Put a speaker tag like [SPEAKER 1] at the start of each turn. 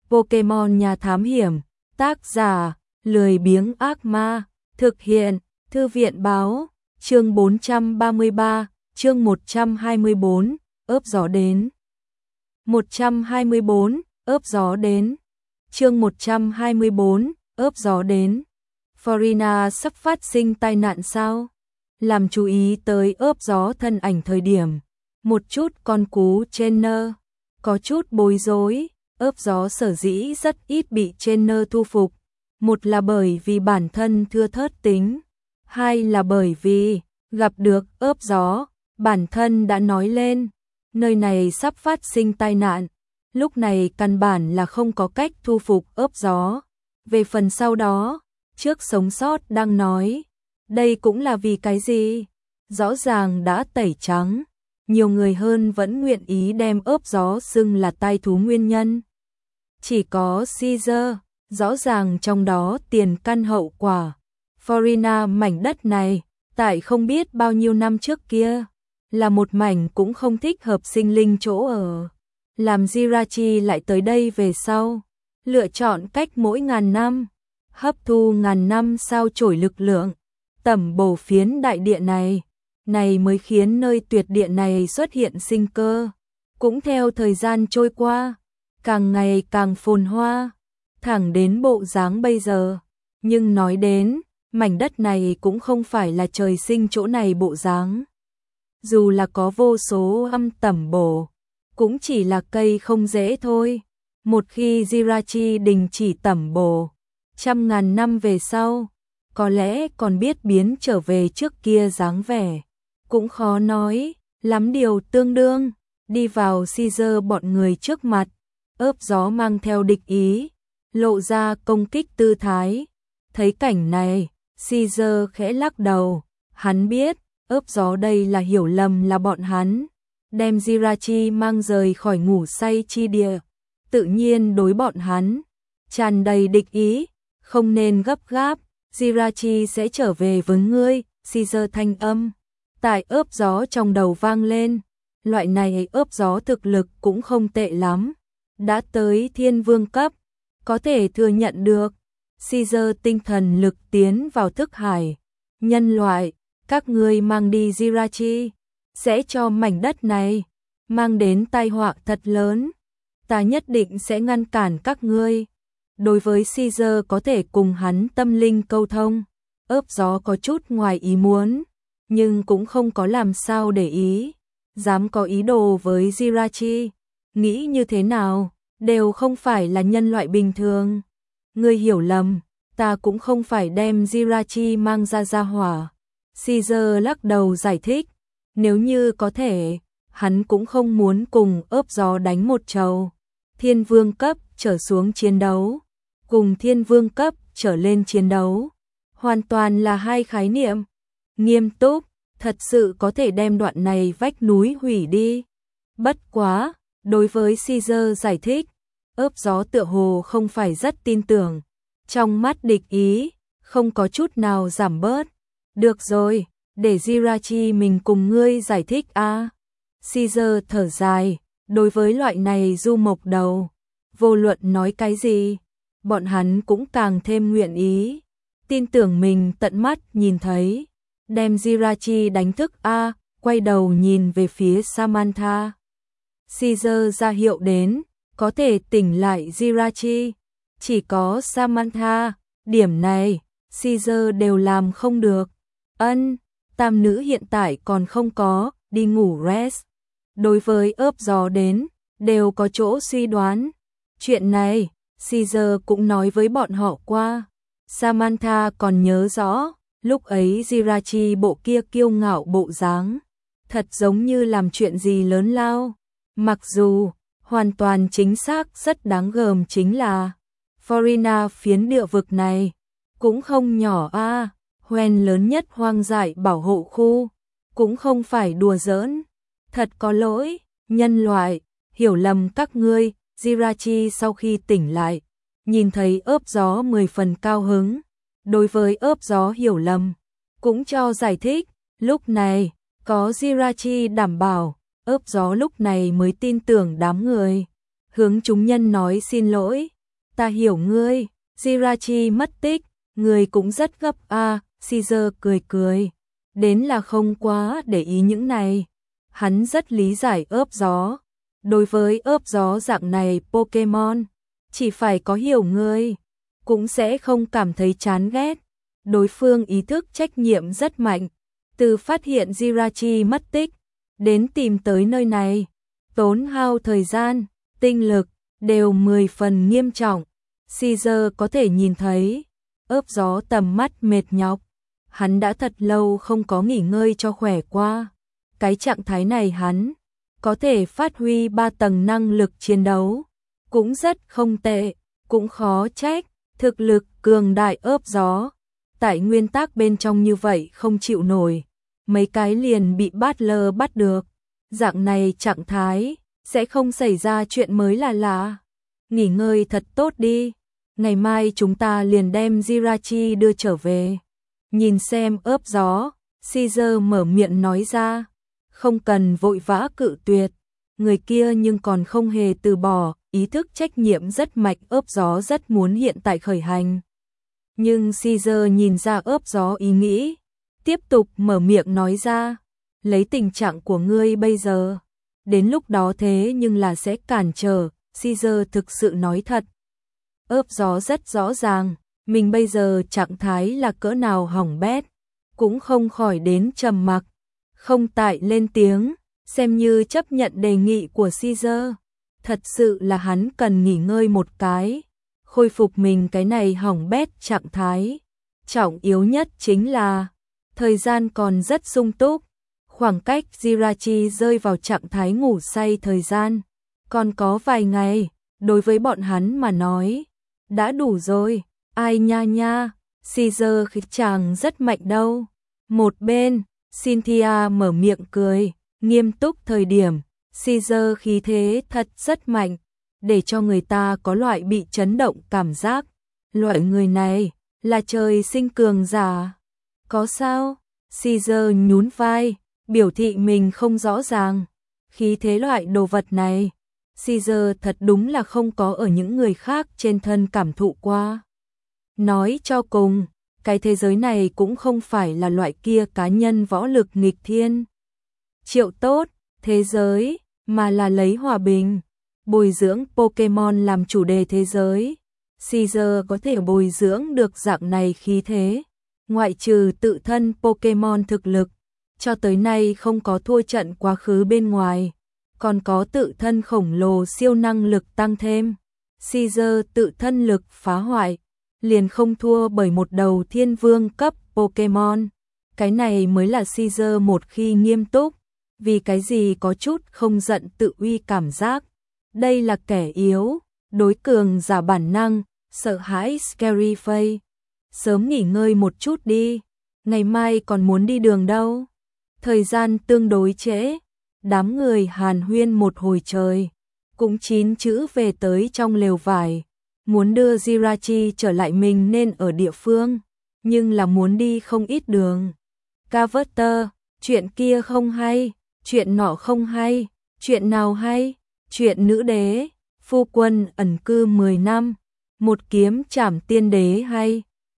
[SPEAKER 1] Pokemon nhà thám hiểm, tác giả, lười biếng ác ma, thực hiện, thư viện báo, chương 433, chương 124, ớp gió đến. 124, ớp gió đến. Chương 124, ớp gió đến. Florina sắp phát sinh tai nạn sao? Làm chú ý tới ớp gió thân ảnh thời điểm. Một chút con cú trainer, có chút bối rối, ớp gió sở dĩ rất ít bị trainer thu phục. Một là bởi vì bản thân thưa thớt tính, hai là bởi vì gặp được ớp gió, bản thân đã nói lên, nơi này sắp phát sinh tai nạn, lúc này căn bản là không có cách thu phục ớp gió. Về phần sau đó, trước sống sót đang nói, đây cũng là vì cái gì? Rõ ràng đã tẩy trắng, nhiều người hơn vẫn nguyện ý đem ớp gió xưng là tai thú nguyên nhân. Chỉ có Caesar, rõ ràng trong đó tiền căn hậu quả. Florina mảnh đất này, tại không biết bao nhiêu năm trước kia, là một mảnh cũng không thích hợp sinh linh chỗ ở. Làm Jirachi lại tới đây về sau, lựa chọn cách mỗi ngàn năm, hấp thu ngàn năm sao chổi lực lượng, tẩm bổ phiến đại địa này, này mới khiến nơi tuyệt địa này xuất hiện sinh cơ. Cũng theo thời gian trôi qua, càng ngày càng phồn hoa, thẳng đến bộ dáng bây giờ. Nhưng nói đến, mảnh đất này cũng không phải là trời sinh chỗ này bộ dáng. Dù là có vô số âm tẩm bổ, cũng chỉ là cây không dễ thôi. Một khi Jirachi đình chỉ tẩm bổ, trăm ngàn năm về sau, có lẽ còn biết biến trở về trước kia dáng vẻ. Cũng khó nói, lắm điều tương đương, đi vào Caesar bọn người trước mặt, ớp gió mang theo địch ý, lộ ra công kích tư thái. Thấy cảnh này, Caesar khẽ lắc đầu, hắn biết, ớp gió đây là hiểu lầm là bọn hắn, đem Jirachi mang rời khỏi ngủ say chi địa, tự nhiên đối bọn hắn, tràn đầy địch ý, không nên gấp gáp, Jirachi sẽ trở về với ngươi, Caesar thanh âm. Tại ớp gió trong đầu vang lên, loại này ớp gió thực lực cũng không tệ lắm, đã tới thiên vương cấp, có thể thừa nhận được. Caesar tinh thần lực tiến vào thức hải, nhân loại, các ngươi mang đi Jirachi, sẽ cho mảnh đất này mang đến tai họa thật lớn, ta nhất định sẽ ngăn cản các ngươi. Đối với Caesar có thể cùng hắn tâm linh câu thông, ớp gió có chút ngoài ý muốn, nhưng cũng không có làm sao để ý, dám có ý đồ với Jirachi, nghĩ như thế nào, đều không phải là nhân loại bình thường. Ngươi hiểu lầm, ta cũng không phải đem Jirachi mang ra hỏa. Caesar lắc đầu giải thích, nếu như có thể, hắn cũng không muốn cùng ớp gió đánh một trầu. Thiên vương cấp trở xuống chiến đấu, cùng thiên vương cấp trở lên chiến đấu, hoàn toàn là hai khái niệm. Nghiêm túc, thật sự có thể đem đoạn này vách núi hủy đi. Bất quá, đối với Caesar giải thích, ớp gió tựa hồ không phải rất tin tưởng. Trong mắt địch ý, không có chút nào giảm bớt. Được rồi, để Jirachi mình cùng ngươi giải thích a. Caesar thở dài, đối với loại này du mộc đầu, vô luận nói cái gì, bọn hắn cũng càng thêm nguyện ý, tin tưởng mình tận mắt nhìn thấy, đem Jirachi đánh thức a. Quay đầu nhìn về phía Samantha. Caesar ra hiệu đến, có thể tỉnh lại Jirachi, chỉ có Samantha, điểm này, Caesar đều làm không được. Tam nữ hiện tại còn không có, đi ngủ rest. Đối với ớp gió đến, đều có chỗ suy đoán. Chuyện này, Caesar cũng nói với bọn họ qua. Samantha còn nhớ rõ, lúc ấy Jirachi bộ kia kiêu ngạo bộ dáng, thật giống như làm chuyện gì lớn lao. Mặc dù, hoàn toàn chính xác rất đáng gờm chính là, Florina phiến địa vực này, cũng không nhỏ a, hoen lớn nhất hoang dại bảo hộ khu, cũng không phải đùa giỡn. Thật có lỗi, nhân loại, hiểu lầm các ngươi. Jirachi sau khi tỉnh lại, nhìn thấy ớp gió 10 phần cao hứng, đối với ớp gió hiểu lầm, cũng cho giải thích. Lúc này, có Jirachi đảm bảo, ớp gió lúc này mới tin tưởng đám người, hướng chúng nhân nói xin lỗi, Ta hiểu ngươi, Jirachi mất tích, ngươi cũng rất gấp à, Caesar cười cười. Đến là không quá để ý những này. Hắn rất lý giải ớp gió. Đối với ớp gió dạng này Pokemon, chỉ phải có hiểu ngươi, cũng sẽ không cảm thấy chán ghét. Đối phương ý thức trách nhiệm rất mạnh. Từ phát hiện Jirachi mất tích, đến tìm tới nơi này, tốn hao thời gian, tinh lực, đều 10 phần nghiêm trọng. Caesar có thể nhìn thấy, ớp gió tầm mắt mệt nhọc. Hắn đã thật lâu không có nghỉ ngơi cho khỏe qua. Cái trạng thái này hắn có thể phát huy 3 tầng năng lực chiến đấu, cũng rất không tệ, cũng khó trách, thực lực cường đại ớp gió. Tại nguyên tắc bên trong như vậy không chịu nổi, mấy cái liền bị Butler bắt được. Dạng này trạng thái, sẽ không xảy ra chuyện mới là lạ. Nghỉ ngơi thật tốt đi, ngày mai chúng ta liền đem Jirachi đưa trở về. Nhìn xem ớp gió, Caesar mở miệng nói ra, không cần vội vã cự tuyệt. Người kia nhưng còn không hề từ bỏ, ý thức trách nhiệm rất mạnh, ớp gió rất muốn hiện tại khởi hành. Nhưng Caesar nhìn ra ớp gió ý nghĩ, tiếp tục mở miệng nói ra, lấy tình trạng của ngươi bây giờ, đến lúc đó thế nhưng là sẽ cản trở. Caesar thực sự nói thật. Ớp gió rất rõ ràng, mình bây giờ trạng thái là cỡ nào hỏng bét, cũng không khỏi đến trầm mặc, không tại lên tiếng, xem như chấp nhận đề nghị của Caesar. Thật sự là hắn cần nghỉ ngơi một cái, khôi phục mình cái này hỏng bét trạng thái. Trọng yếu nhất chính là, thời gian còn rất sung túc, khoảng cách Jirachi rơi vào trạng thái ngủ say thời gian, còn có vài ngày, đối với bọn hắn mà nói, đã đủ rồi. Ai nha nha, Caesar khí chàng rất mạnh đâu. Một bên, Cynthia mở miệng cười, nghiêm túc thời điểm, Caesar khí thế thật rất mạnh, để cho người ta có loại bị chấn động cảm giác. Loại người này, là trời sinh cường giả. Có sao? Caesar nhún vai, biểu thị mình không rõ ràng. Khí thế loại đồ vật này, Caesar thật đúng là không có ở những người khác trên thân cảm thụ qua. Nói cho cùng, cái thế giới này cũng không phải là loại kia cá nhân võ lực nghịch thiên, triệu tốt, thế giới, mà là lấy hòa bình, bồi dưỡng Pokemon làm chủ đề thế giới. Caesar có thể bồi dưỡng được dạng này khí thế, ngoại trừ tự thân Pokemon thực lực, cho tới nay không có thua trận quá khứ bên ngoài, còn có tự thân khổng lồ siêu năng lực tăng thêm. Caesar tự thân lực phá hoại, liền không thua bởi một đầu thiên vương cấp Pokemon. Cái này mới là Caesar một khi nghiêm túc, vì cái gì có chút không giận tự uy cảm giác. Đây là kẻ yếu, đối cường giả bản năng, sợ hãi Scary Face. Sớm nghỉ ngơi một chút đi, ngày mai còn muốn đi đường đâu. Thời gian tương đối trễ, đám người hàn huyên một hồi trời, cũng 9 chữ về tới trong lều vải. Muốn đưa Jirachi trở lại mình nên ở địa phương, nhưng là muốn đi không ít đường. Carter, chuyện kia không hay, chuyện nọ không hay, chuyện nào hay, chuyện nữ đế, phu quân ẩn cư 10 năm, một kiếm trảm tiên đế hay.